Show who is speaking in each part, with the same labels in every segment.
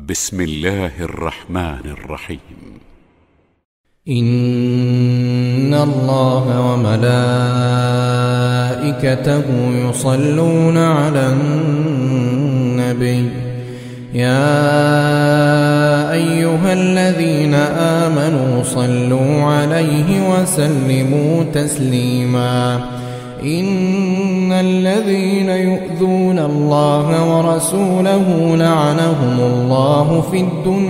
Speaker 1: بسم الله الرحمن الرحيم.
Speaker 2: إن الله وملائكته يصلون على النبي يا أيها الذين آمنوا صلوا عليه وسلموا تسليما. إن الذين يؤذون الله ورسوله لعنهم الله في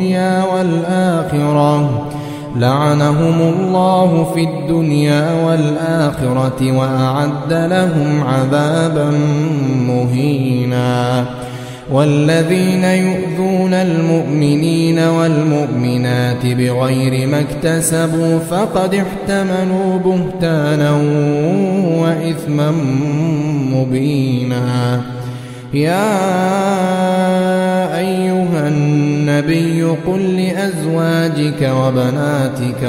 Speaker 2: الدنيا والآخرة وأعد لهم عذابا مهينا. والذين يؤذون المؤمنين والمؤمنات بغير ما اكتسبوا فقد احتملوا بهتانا وإثما مبينا. يا أيها النبي قل لأزواجك وبناتك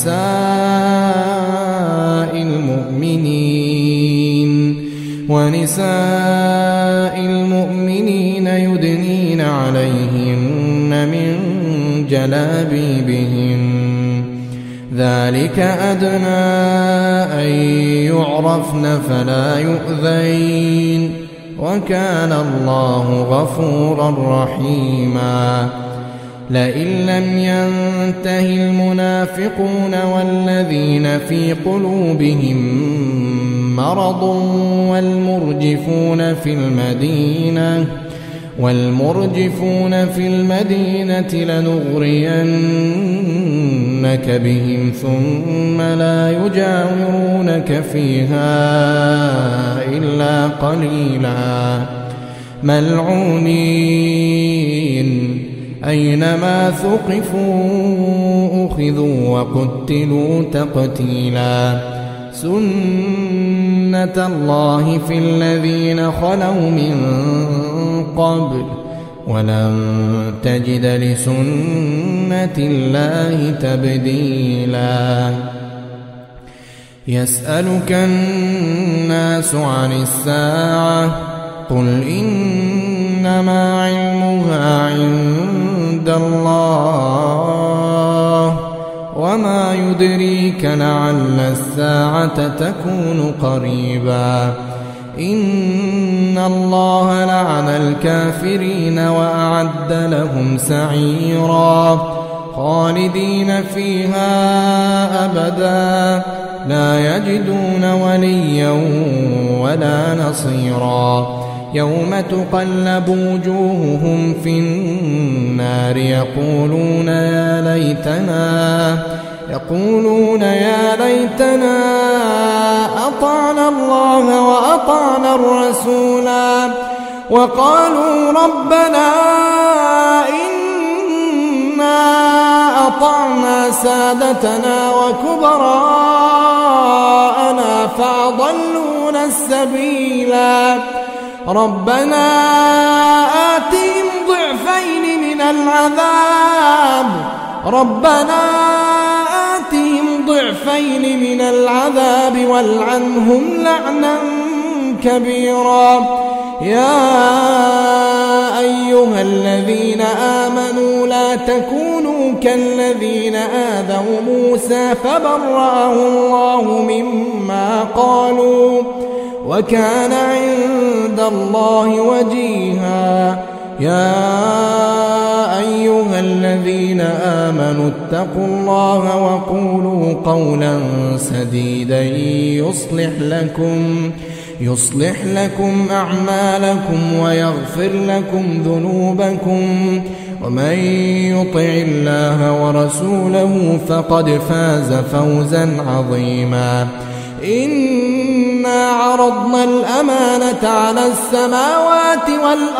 Speaker 2: ونساء المؤمنين يدنين عليهن من جلابيبهن ذلك أدنى أن يعرفن فلا يؤذين وكان الله غفورا رحيما. لئن لم ينته المنافقون والذين في قلوبهم مرض والمرجفون في المدينة لنغرينك بهم ثم لا يجاورونك فيها إلا قليلا ملعونين أينما ثقفوا أخذوا وقتلوا تقتيلا. سنة الله في الذين خلوا من قبل ولن تجد لسنة الله تبديلا. يسألك الناس عن الساعة قل إنما علمها عند الله وما يدريك لعل الساعة تكون قريبا. إن الله لعن الكافرين وأعد لهم سعيرا خالدين فيها أبدا لا يجدون وليا ولا نصيرا. يوم تقلب وجوههم في النار يقولون يا ليتنا أطعنا الله وأطعنا الرسولا وقالوا ربنا إنا أطعنا سادتنا وكبراءنا فأضلونا السبيلا. ربنا آتهم ضعفين من العذاب والعنهم لعنا كبيرا. يا أيها الذين آمنوا لا تكونوا كالذين آذوا موسى فبرأه الله مما قالوا وكان عند الله وجيها. يا أيها الذين آمنوا اتقوا الله وقولوا قولا سديدا يصلح لكم أعمالكم ويغفر لكم ذنوبكم ومن يطع الله ورسوله فقد فاز فوزا عظيما. إنا عرضنا الأمانة على السماوات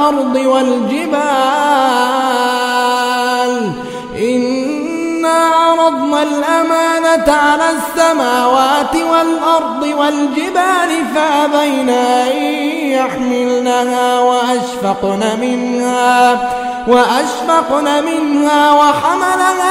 Speaker 2: والأرض والجبال فأبين أن يحملنها وأشفقن منها وحملها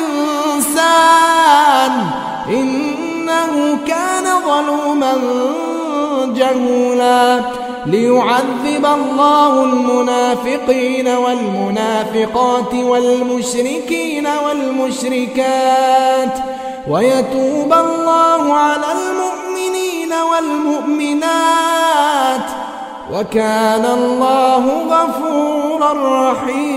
Speaker 2: الإنسان إنه كان ظلوما جهولا. ليعذب الله المنافقين والمنافقات والمشركين والمشركات ويتوب الله على المؤمنين والمؤمنات وكان الله غفورا رحيما.